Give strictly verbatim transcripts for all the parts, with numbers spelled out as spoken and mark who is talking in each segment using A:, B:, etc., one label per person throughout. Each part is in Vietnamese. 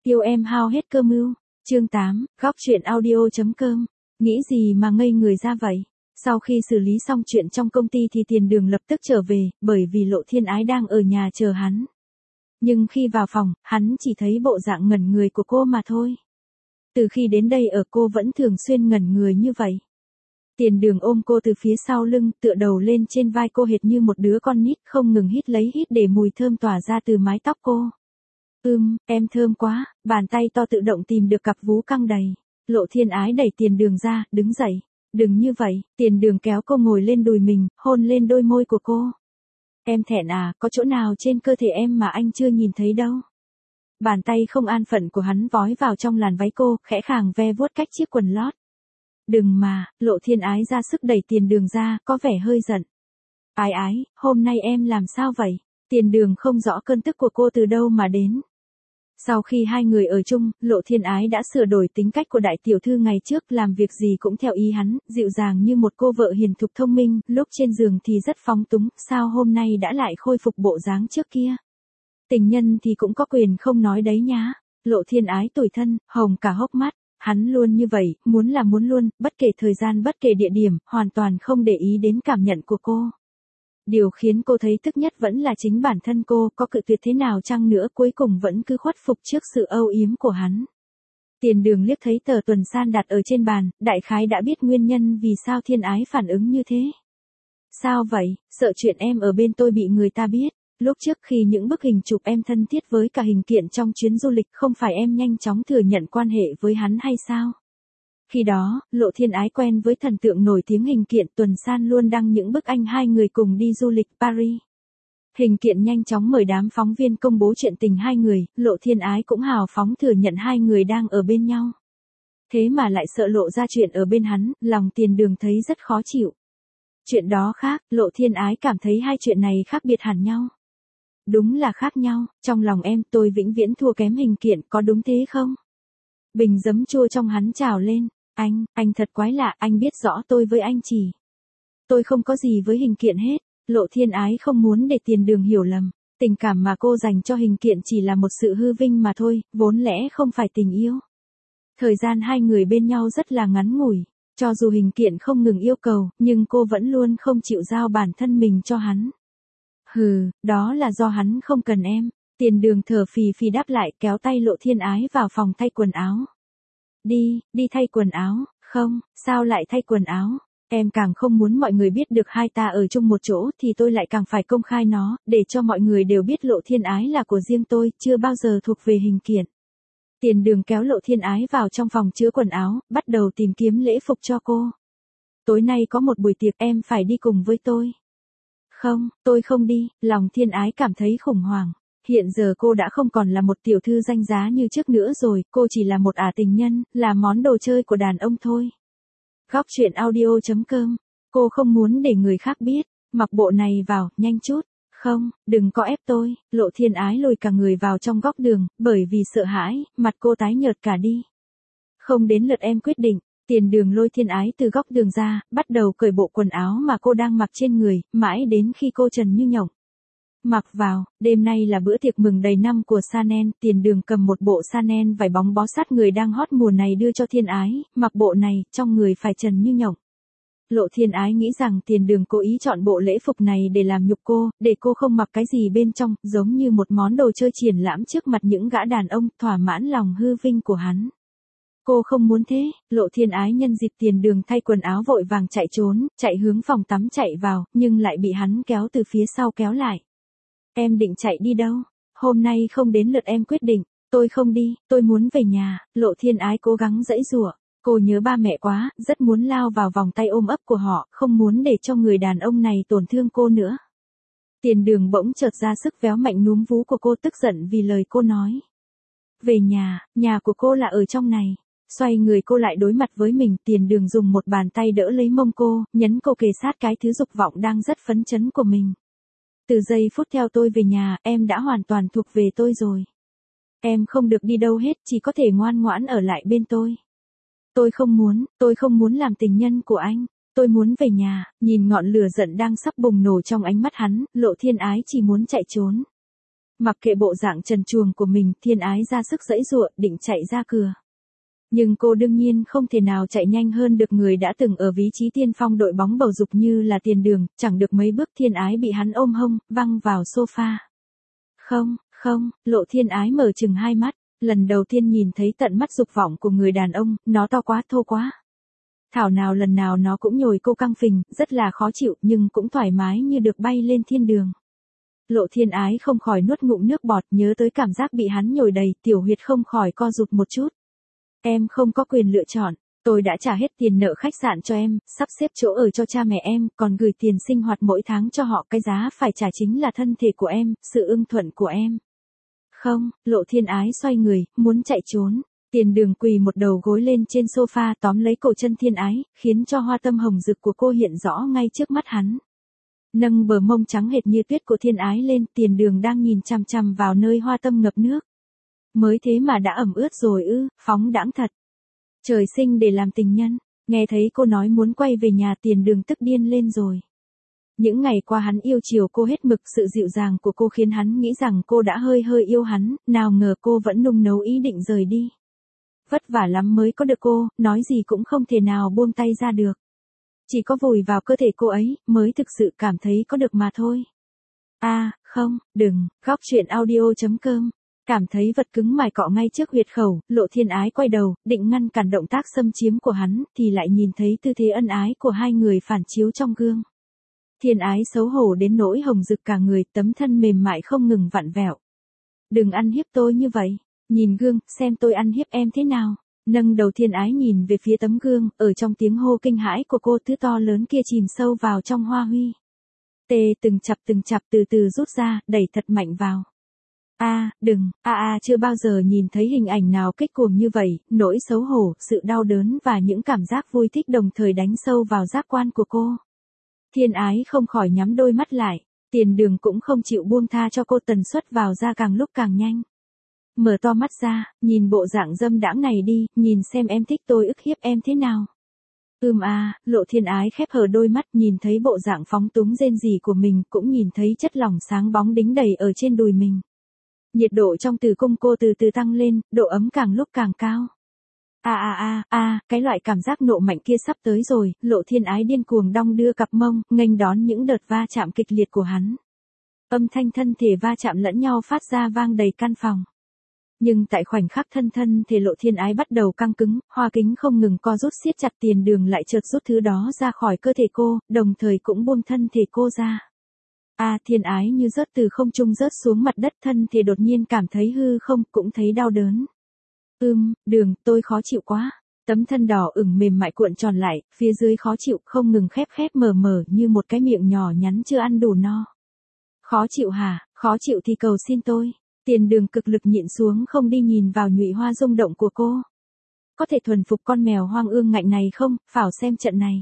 A: Yêu em hao hết cơ mưu. Chương tám, góc truyện audio.com. Nghĩ gì mà ngây người ra vậy? Sau khi xử lý xong chuyện trong công ty thì Tiền Đường lập tức trở về, bởi vì Lộ Thiên Ái đang ở nhà chờ hắn. Nhưng khi vào phòng, hắn chỉ thấy bộ dạng ngẩn người của cô mà thôi. Từ khi đến đây ở cô vẫn thường xuyên ngẩn người như vậy. Tiền Đường ôm cô từ phía sau lưng, tựa đầu lên trên vai cô hệt như một đứa con nít, không ngừng hít lấy hít để mùi thơm tỏa ra từ mái tóc cô. Ưm, em thơm quá, bàn tay to tự động tìm được cặp vú căng đầy. Lộ Thiên Ái đẩy Tiền Đường ra, đứng dậy. Đừng như vậy, Tiền Đường kéo cô ngồi lên đùi mình, hôn lên đôi môi của cô. Em thẹn à, có chỗ nào trên cơ thể em mà anh chưa nhìn thấy đâu. Bàn tay không an phận của hắn vói vào trong làn váy cô, khẽ khàng ve vuốt cách chiếc quần lót. Đừng mà, Lộ Thiên Ái ra sức đẩy Tiền Đường ra, có vẻ hơi giận. Ái ái, hôm nay em làm sao vậy? Tiền Đường không rõ cơn tức của cô từ đâu mà đến. Sau khi hai người ở chung, Lộ Thiên Ái đã sửa đổi tính cách của đại tiểu thư ngày trước, làm việc gì cũng theo ý hắn, dịu dàng như một cô vợ hiền thục thông minh, lúc trên giường thì rất phóng túng, sao hôm nay đã lại khôi phục bộ dáng trước kia. Tình nhân thì cũng có quyền không nói đấy nhá. Lộ Thiên Ái tủi thân, hồng cả hốc mắt, hắn luôn như vậy, muốn là muốn luôn, bất kể thời gian bất kể địa điểm, hoàn toàn không để ý đến cảm nhận của cô. Điều khiến cô thấy tức nhất vẫn là chính bản thân cô, có cự tuyệt thế nào chăng nữa cuối cùng vẫn cứ khuất phục trước sự âu yếm của hắn. Tiền Đường liếc thấy tờ tuần san đặt ở trên bàn, đại khái đã biết nguyên nhân vì sao Thiên Ái phản ứng như thế. Sao vậy, sợ chuyện em ở bên tôi bị người ta biết. Lúc trước khi những bức hình chụp em thân thiết với cả hình kiện trong chuyến du lịch, không phải em nhanh chóng thừa nhận quan hệ với hắn hay sao? Khi đó, Lộ Thiên Ái quen với thần tượng nổi tiếng hình kiện, tuần san luôn đăng những bức ảnh hai người cùng đi du lịch Paris. Hình kiện nhanh chóng mời đám phóng viên công bố chuyện tình hai người, Lộ Thiên Ái cũng hào phóng thừa nhận hai người đang ở bên nhau. Thế mà lại sợ lộ ra chuyện ở bên hắn, lòng Tiền Đường thấy rất khó chịu. Chuyện đó khác, Lộ Thiên Ái cảm thấy hai chuyện này khác biệt hẳn nhau. Đúng là khác nhau, trong lòng em tôi vĩnh viễn thua kém hình kiện, có đúng thế không? Bình giấm chua trong hắn trào lên. Anh, anh thật quái lạ, anh biết rõ tôi với anh chỉ. Tôi không có gì với hình kiện hết. Lộ Thiên Ái không muốn để Tiền Đường hiểu lầm. Tình cảm mà cô dành cho hình kiện chỉ là một sự hư vinh mà thôi, vốn lẽ không phải tình yêu. Thời gian hai người bên nhau rất là ngắn ngủi. Cho dù hình kiện không ngừng yêu cầu, nhưng cô vẫn luôn không chịu giao bản thân mình cho hắn. Hừ, đó là do hắn không cần em. Tiền Đường thở phì phì đáp lại, kéo tay Lộ Thiên Ái vào phòng thay quần áo. Đi, đi thay quần áo. Không, sao lại thay quần áo? Em càng không muốn mọi người biết được hai ta ở chung một chỗ thì tôi lại càng phải công khai nó, để cho mọi người đều biết Lộ Thiên Ái là của riêng tôi, chưa bao giờ thuộc về hình kiện. Tiền Đường kéo Lộ Thiên Ái vào trong phòng chứa quần áo, bắt đầu tìm kiếm lễ phục cho cô. Tối nay có một buổi tiệc, em phải đi cùng với tôi. Không, tôi không đi. Lòng Thiên Ái cảm thấy khủng hoảng. Hiện giờ cô đã không còn là một tiểu thư danh giá như trước nữa rồi, cô chỉ là một ả tình nhân, là món đồ chơi của đàn ông thôi. Góc truyện audio.com. Cô không muốn để người khác biết. Mặc bộ này vào, nhanh chút. Không, đừng có ép tôi. Lộ Thiên Ái lôi cả người vào trong góc đường, bởi vì sợ hãi, mặt cô tái nhợt cả đi. Không đến lượt em quyết định. Tiền Đường lôi Thiên Ái từ góc đường ra, bắt đầu cởi bộ quần áo mà cô đang mặc trên người, mãi đến khi cô trần như nhộng. Mặc vào, đêm nay là bữa tiệc mừng đầy năm của Chanel, Tiền Đường cầm một bộ Chanel vải bóng bó sát người đang hot mùa này đưa cho Thiên Ái, mặc bộ này, trong người phải trần như nhộng. Lộ Thiên Ái nghĩ rằng Tiền Đường cố ý chọn bộ lễ phục này để làm nhục cô, để cô không mặc cái gì bên trong, giống như một món đồ chơi triển lãm trước mặt những gã đàn ông, thỏa mãn lòng hư vinh của hắn. Cô không muốn thế. Lộ Thiên Ái nhân dịp Tiền Đường thay quần áo vội vàng chạy trốn, chạy hướng phòng tắm chạy vào, nhưng lại bị hắn kéo từ phía sau kéo lại. Em định chạy đi đâu? Hôm nay không đến lượt em quyết định. Tôi không đi, tôi muốn về nhà. Lộ Thiên Ái cố gắng giãy giụa. Cô nhớ ba mẹ quá, rất muốn lao vào vòng tay ôm ấp của họ, không muốn để cho người đàn ông này tổn thương cô nữa. Tiền Đường bỗng chợt ra sức véo mạnh núm vú của cô, tức giận vì lời cô nói. Về nhà, nhà của cô là ở trong này. Xoay người cô lại đối mặt với mình, Tiền Đường dùng một bàn tay đỡ lấy mông cô, nhấn cô kề sát cái thứ dục vọng đang rất phấn chấn của mình. Từ giây phút theo tôi về nhà, em đã hoàn toàn thuộc về tôi rồi. Em không được đi đâu hết, chỉ có thể ngoan ngoãn ở lại bên tôi. Tôi không muốn, tôi không muốn làm tình nhân của anh. Tôi muốn về nhà. Nhìn ngọn lửa giận đang sắp bùng nổ trong ánh mắt hắn, Lộ Thiên Ái chỉ muốn chạy trốn. Mặc kệ bộ dạng trần truồng của mình, Thiên Ái ra sức giãy giụa, định chạy ra cửa. Nhưng cô đương nhiên không thể nào chạy nhanh hơn được người đã từng ở vị trí tiên phong đội bóng bầu dục như là Tiền Đường, chẳng được mấy bước Thiên Ái bị hắn ôm hông, văng vào sofa. Không, không, Lộ Thiên Ái mở chừng hai mắt, lần đầu tiên nhìn thấy tận mắt dục vọng của người đàn ông, nó to quá thô quá. Thảo nào lần nào nó cũng nhồi cô căng phình, rất là khó chịu nhưng cũng thoải mái như được bay lên thiên đường. Lộ Thiên Ái không khỏi nuốt ngụm nước bọt, nhớ tới cảm giác bị hắn nhồi đầy, tiểu huyệt không khỏi co rụt một chút. Em không có quyền lựa chọn, tôi đã trả hết tiền nợ khách sạn cho em, sắp xếp chỗ ở cho cha mẹ em, còn gửi tiền sinh hoạt mỗi tháng cho họ, cái giá phải trả chính là thân thể của em, sự ưng thuận của em. Không, Lộ Thiên Ái xoay người, muốn chạy trốn. Tiền Đường quỳ một đầu gối lên trên sofa tóm lấy cổ chân Thiên Ái, khiến cho hoa tâm hồng rực của cô hiện rõ ngay trước mắt hắn. Nâng bờ mông trắng hệt như tuyết của Thiên Ái lên, Tiền Đường đang nhìn chằm chằm vào nơi hoa tâm ngập nước. Mới thế mà đã ẩm ướt rồi ư, phóng đãng thật. Trời sinh để làm tình nhân, nghe thấy cô nói muốn quay về nhà, Tiền Đường tức điên lên rồi. Những ngày qua hắn yêu chiều cô hết mực, sự dịu dàng của cô khiến hắn nghĩ rằng cô đã hơi hơi yêu hắn, nào ngờ cô vẫn nung nấu ý định rời đi. Vất vả lắm mới có được cô, nói gì cũng không thể nào buông tay ra được. Chỉ có vùi vào cơ thể cô ấy, mới thực sự cảm thấy có được mà thôi. A, à, không, đừng, góc truyện audio chấm com. Cảm thấy vật cứng mài cọ ngay trước huyệt khẩu, Lộ Thiên Ái quay đầu, định ngăn cản động tác xâm chiếm của hắn, thì lại nhìn thấy tư thế ân ái của hai người phản chiếu trong gương. Thiên Ái xấu hổ đến nỗi hồng rực cả người, tấm thân mềm mại không ngừng vặn vẹo. Đừng ăn hiếp tôi như vậy, nhìn gương, xem tôi ăn hiếp em thế nào. Nâng đầu Thiên Ái nhìn về phía tấm gương, ở trong tiếng hô kinh hãi của cô, thứ to lớn kia chìm sâu vào trong hoa huy. Tê từng chập từng chập từ từ rút ra, đẩy thật mạnh vào. A, à, đừng, a à, a à, chưa bao giờ nhìn thấy hình ảnh nào kích cuồng như vậy, nỗi xấu hổ, sự đau đớn và những cảm giác vui thích đồng thời đánh sâu vào giác quan của cô. Thiên Ái không khỏi nhắm đôi mắt lại, Tiền Đường cũng không chịu buông tha cho cô, tần suất vào ra càng lúc càng nhanh. Mở to mắt ra, nhìn bộ dạng dâm đãng này đi, nhìn xem em thích tôi ức hiếp em thế nào. Ừm à, Lộ Thiên Ái khép hờ đôi mắt, nhìn thấy bộ dạng phóng túng rên rỉ của mình, cũng nhìn thấy chất lỏng sáng bóng đính đầy ở trên đùi mình. Nhiệt độ trong tử cung cô từ từ tăng lên, độ ấm càng lúc càng cao. A a a a, cái loại cảm giác nộ mạnh kia sắp tới rồi, Lộ Thiên Ái điên cuồng đong đưa cặp mông, nghênh đón những đợt va chạm kịch liệt của hắn. Âm thanh thân thể va chạm lẫn nhau phát ra vang đầy căn phòng. Nhưng tại khoảnh khắc thân thân thể Lộ Thiên Ái bắt đầu căng cứng, hoa kính không ngừng co rút siết chặt, Tiền Đường lại chợt rút thứ đó ra khỏi cơ thể cô, đồng thời cũng buông thân thể cô ra. A, à, Thiên Ái như rớt từ không trung rớt xuống mặt đất, thân thể đột nhiên cảm thấy hư không, cũng thấy đau đớn. Ưm, Đường, tôi khó chịu quá. Tấm thân đỏ ửng mềm mại cuộn tròn lại, phía dưới khó chịu, không ngừng khép khép mở mở như một cái miệng nhỏ nhắn chưa ăn đủ no. Khó chịu hả, khó chịu thì cầu xin tôi. Tiền Đường cực lực nhịn xuống không đi nhìn vào nhụy hoa rung động của cô. Có thể thuần phục con mèo hoang ương ngạnh này không, phảo xem trận này.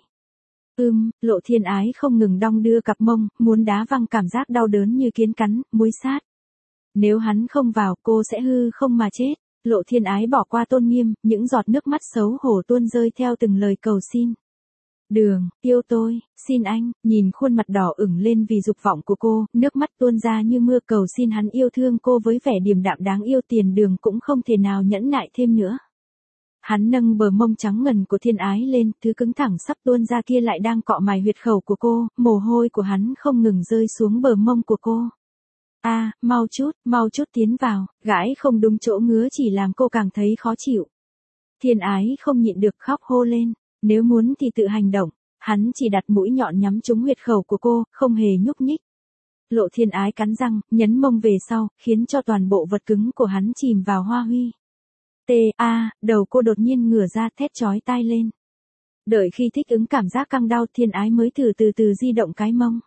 A: Ưm, Lộ Thiên Ái không ngừng đong đưa cặp mông, muốn đá văng cảm giác đau đớn như kiến cắn, muối sát. Nếu hắn không vào, cô sẽ hư không mà chết. Lộ Thiên Ái bỏ qua tôn nghiêm, những giọt nước mắt xấu hổ tuôn rơi theo từng lời cầu xin. Đường, yêu tôi, xin anh, nhìn khuôn mặt đỏ ửng lên vì dục vọng của cô, nước mắt tuôn ra như mưa, cầu xin hắn yêu thương cô với vẻ điềm đạm đáng yêu. Tiền Đường cũng không thể nào nhẫn nại thêm nữa. Hắn nâng bờ mông trắng ngần của Thiên Ái lên, thứ cứng thẳng sắp tuôn ra kia lại đang cọ mài huyệt khẩu của cô, mồ hôi của hắn không ngừng rơi xuống bờ mông của cô. A, à, mau chút, mau chút tiến vào, gãi không đúng chỗ ngứa chỉ làm cô càng thấy khó chịu. Thiên Ái không nhịn được khóc hô lên, nếu muốn thì tự hành động, hắn chỉ đặt mũi nhọn nhắm trúng huyệt khẩu của cô, không hề nhúc nhích. Lộ Thiên Ái cắn răng, nhấn mông về sau, khiến cho toàn bộ vật cứng của hắn chìm vào hoa huy. T, a, đầu cô đột nhiên ngửa ra, thét chói tai lên. Đợi khi thích ứng cảm giác căng đau, Thiên Ái mới từ từ từ di động cái mông.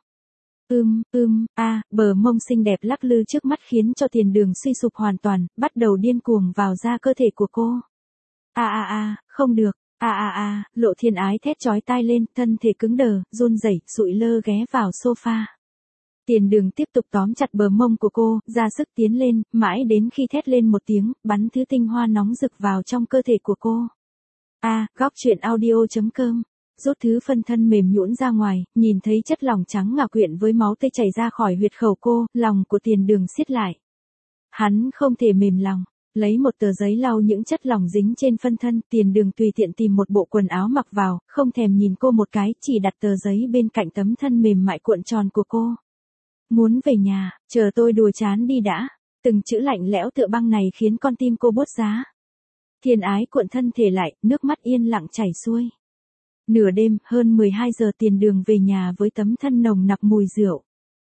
A: Ưm, ưm, a, à, bờ mông xinh đẹp lắc lư trước mắt khiến cho Tiền Đường suy sụp hoàn toàn, bắt đầu điên cuồng vào ra cơ thể của cô. A a a, không được, a a a, Lộ Thiên Ái thét chói tai lên, thân thể cứng đờ, run rẩy, sụi lơ ghé vào sofa. Tiền Đường tiếp tục tóm chặt bờ mông của cô, ra sức tiến lên, mãi đến khi thét lên một tiếng, bắn thứ tinh hoa nóng rực vào trong cơ thể của cô. A, à, góc truyện audio chấm com. Rút thứ phân thân mềm nhũn ra ngoài, nhìn thấy chất lỏng trắng ngà quyện với máu tươi chảy ra khỏi huyệt khẩu cô, lòng của Tiền Đường siết lại. Hắn không thể mềm lòng, lấy một tờ giấy lau những chất lỏng dính trên phân thân, Tiền Đường tùy tiện tìm một bộ quần áo mặc vào, không thèm nhìn cô một cái, chỉ đặt tờ giấy bên cạnh tấm thân mềm mại cuộn tròn của cô. Muốn về nhà, chờ tôi đùa chán đi đã. Từng chữ lạnh lẽo tựa băng này khiến con tim cô buốt giá. Thiên Ái cuộn thân thể lại, nước mắt yên lặng chảy xuôi. Nửa đêm, hơn mười hai giờ Tiền Đường về nhà với tấm thân nồng nặc mùi rượu.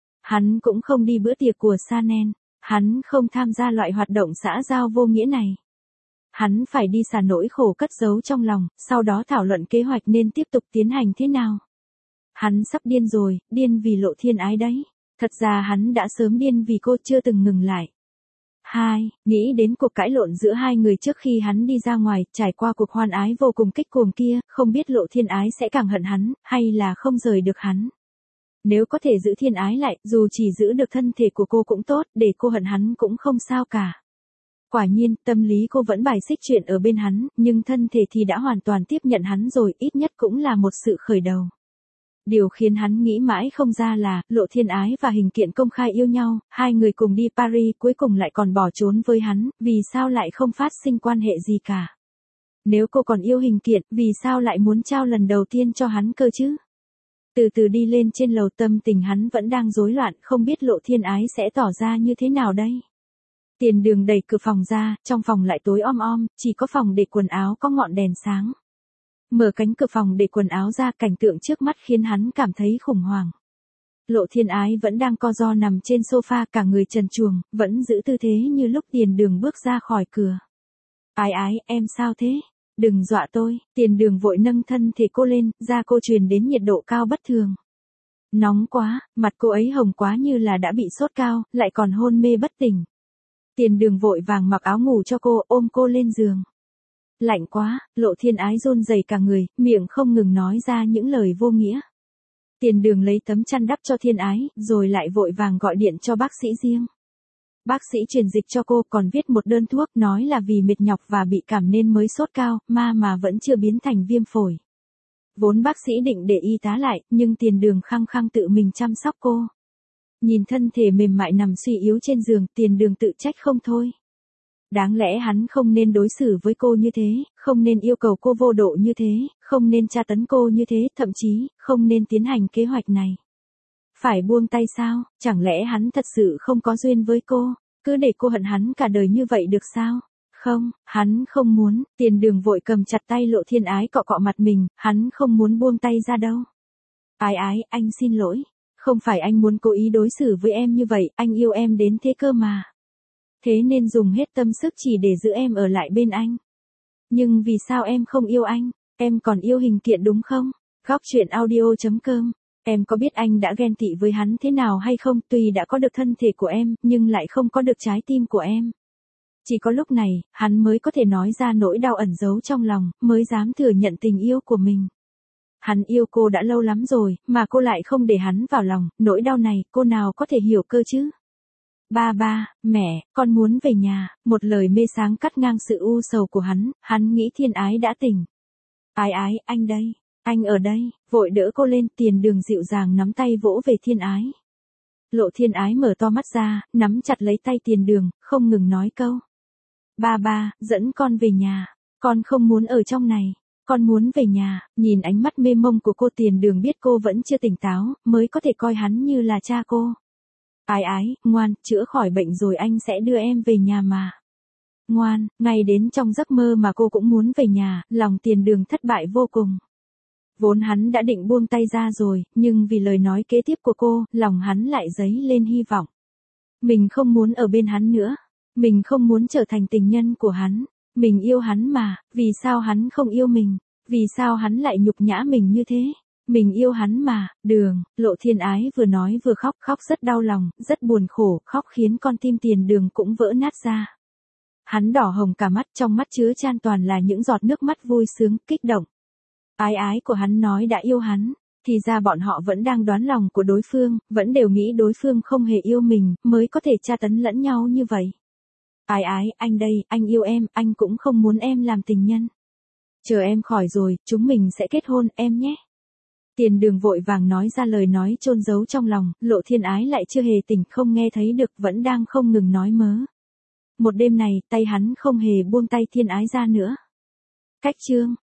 A: Hắn cũng không đi bữa tiệc của Sanen, hắn không tham gia loại hoạt động xã giao vô nghĩa này. Hắn phải đi xả nỗi khổ cất giấu trong lòng, sau đó thảo luận kế hoạch nên tiếp tục tiến hành thế nào. Hắn sắp điên rồi, điên vì Lộ Thiên Ái đấy. Thật ra hắn đã sớm điên vì cô chưa từng ngừng lại. Hai, nghĩ đến cuộc cãi lộn giữa hai người trước khi hắn đi ra ngoài, trải qua cuộc hoan ái vô cùng kích cuồng kia, không biết Lộ Thiên Ái sẽ càng hận hắn, hay là không rời được hắn. Nếu có thể giữ Thiên Ái lại, dù chỉ giữ được thân thể của cô cũng tốt, để cô hận hắn cũng không sao cả. Quả nhiên, tâm lý cô vẫn bài xích chuyện ở bên hắn, nhưng thân thể thì đã hoàn toàn tiếp nhận hắn rồi, ít nhất cũng là một sự khởi đầu. Điều khiến hắn nghĩ mãi không ra là, Lộ Thiên Ái và Hình Kiện công khai yêu nhau, hai người cùng đi Paris cuối cùng lại còn bỏ trốn với hắn, vì sao lại không phát sinh quan hệ gì cả. Nếu cô còn yêu Hình Kiện, vì sao lại muốn trao lần đầu tiên cho hắn cơ chứ? Từ từ đi lên trên lầu, tâm tình hắn vẫn đang rối loạn, không biết Lộ Thiên Ái sẽ tỏ ra như thế nào đây. Tiền Đường đẩy cửa phòng ra, trong phòng lại tối om om, chỉ có phòng để quần áo có ngọn đèn sáng. Mở cánh cửa phòng để quần áo ra, cảnh tượng trước mắt khiến hắn cảm thấy khủng hoảng. Lộ Thiên Ái vẫn đang co ro nằm trên sofa, cả người trần truồng, vẫn giữ tư thế như lúc Tiền Đường bước ra khỏi cửa. Ái Ái, em sao thế? Đừng dọa tôi. Tiền Đường vội nâng thân thể cô lên, da cô truyền đến nhiệt độ cao bất thường. Nóng quá, mặt cô ấy hồng quá như là đã bị sốt cao, lại còn hôn mê bất tỉnh. Tiền Đường vội vàng mặc áo ngủ cho cô, ôm cô lên giường. Lạnh quá, Lộ Thiên Ái run rẩy cả người, miệng không ngừng nói ra những lời vô nghĩa. Tiền Đường lấy tấm chăn đắp cho Thiên Ái, rồi lại vội vàng gọi điện cho bác sĩ riêng. Bác sĩ truyền dịch cho cô, còn viết một đơn thuốc, nói là vì mệt nhọc và bị cảm nên mới sốt cao, ma mà vẫn chưa biến thành viêm phổi. Vốn bác sĩ định để y tá lại, nhưng Tiền Đường khăng khăng tự mình chăm sóc cô. Nhìn thân thể mềm mại nằm suy yếu trên giường, Tiền Đường tự trách không thôi. Đáng lẽ hắn không nên đối xử với cô như thế, không nên yêu cầu cô vô độ như thế, không nên tra tấn cô như thế, thậm chí, không nên tiến hành kế hoạch này. Phải buông tay sao, chẳng lẽ hắn thật sự không có duyên với cô, cứ để cô hận hắn cả đời như vậy được sao? Không, hắn không muốn. Tiền Đường vội cầm chặt tay Lộ Thiên Ái cọ cọ mặt mình, hắn không muốn buông tay ra đâu. Ái Ái, anh xin lỗi, không phải anh muốn cố ý đối xử với em như vậy, anh yêu em đến thế cơ mà. Thế nên dùng hết tâm sức chỉ để giữ em ở lại bên anh. Nhưng vì sao em không yêu anh? Em còn yêu Hình Kiện đúng không? Góc truyện audio chấm com. Em có biết anh đã ghen tị với hắn thế nào hay không? Tuy đã có được thân thể của em, nhưng lại không có được trái tim của em. Chỉ có lúc này, hắn mới có thể nói ra nỗi đau ẩn giấu trong lòng, mới dám thừa nhận tình yêu của mình. Hắn yêu cô đã lâu lắm rồi, mà cô lại không để hắn vào lòng, nỗi đau này, cô nào có thể hiểu cơ chứ? Ba ba, mẹ, con muốn về nhà, một lời mê sáng cắt ngang sự u sầu của hắn, hắn nghĩ Thiên Ái đã tỉnh. Ái Ái, anh đây, anh ở đây, vội đỡ cô lên. Tiền Đường dịu dàng nắm tay vỗ về Thiên Ái. Lộ Thiên Ái mở to mắt ra, nắm chặt lấy tay Tiền Đường, không ngừng nói câu. Ba ba, dẫn con về nhà, con không muốn ở trong này, con muốn về nhà. Nhìn ánh mắt mê mông của cô, Tiền Đường biết cô vẫn chưa tỉnh táo, mới có thể coi hắn như là cha cô. Ái Ái, ngoan, chữa khỏi bệnh rồi anh sẽ đưa em về nhà mà. Ngoan, ngay đến trong giấc mơ mà cô cũng muốn về nhà, lòng Tiền Đường thất bại vô cùng. Vốn hắn đã định buông tay ra rồi, nhưng vì lời nói kế tiếp của cô, lòng hắn lại dấy lên hy vọng. Mình không muốn ở bên hắn nữa. Mình không muốn trở thành tình nhân của hắn. Mình yêu hắn mà, vì sao hắn không yêu mình? Vì sao hắn lại nhục nhã mình như thế? Mình yêu hắn mà. Đường, Lộ Thiên Ái vừa nói vừa khóc, khóc rất đau lòng, rất buồn khổ, khóc khiến con tim Tiền Đường cũng vỡ nát ra. Hắn đỏ hồng cả mắt, trong mắt chứa chan toàn là những giọt nước mắt vui sướng, kích động. Ái Ái của hắn nói đã yêu hắn, thì ra bọn họ vẫn đang đoán lòng của đối phương, vẫn đều nghĩ đối phương không hề yêu mình, mới có thể tra tấn lẫn nhau như vậy. Ái Ái, anh đây, anh yêu em, anh cũng không muốn em làm tình nhân. Chờ em khỏi rồi, chúng mình sẽ kết hôn, em nhé. Tiền Đường vội vàng nói ra lời nói chôn giấu trong lòng, Lộ Thiên Ái lại chưa hề tỉnh, không nghe thấy được, vẫn đang không ngừng nói mớ. Một đêm này, tay hắn không hề buông tay Thiên Ái ra nữa. Cách chương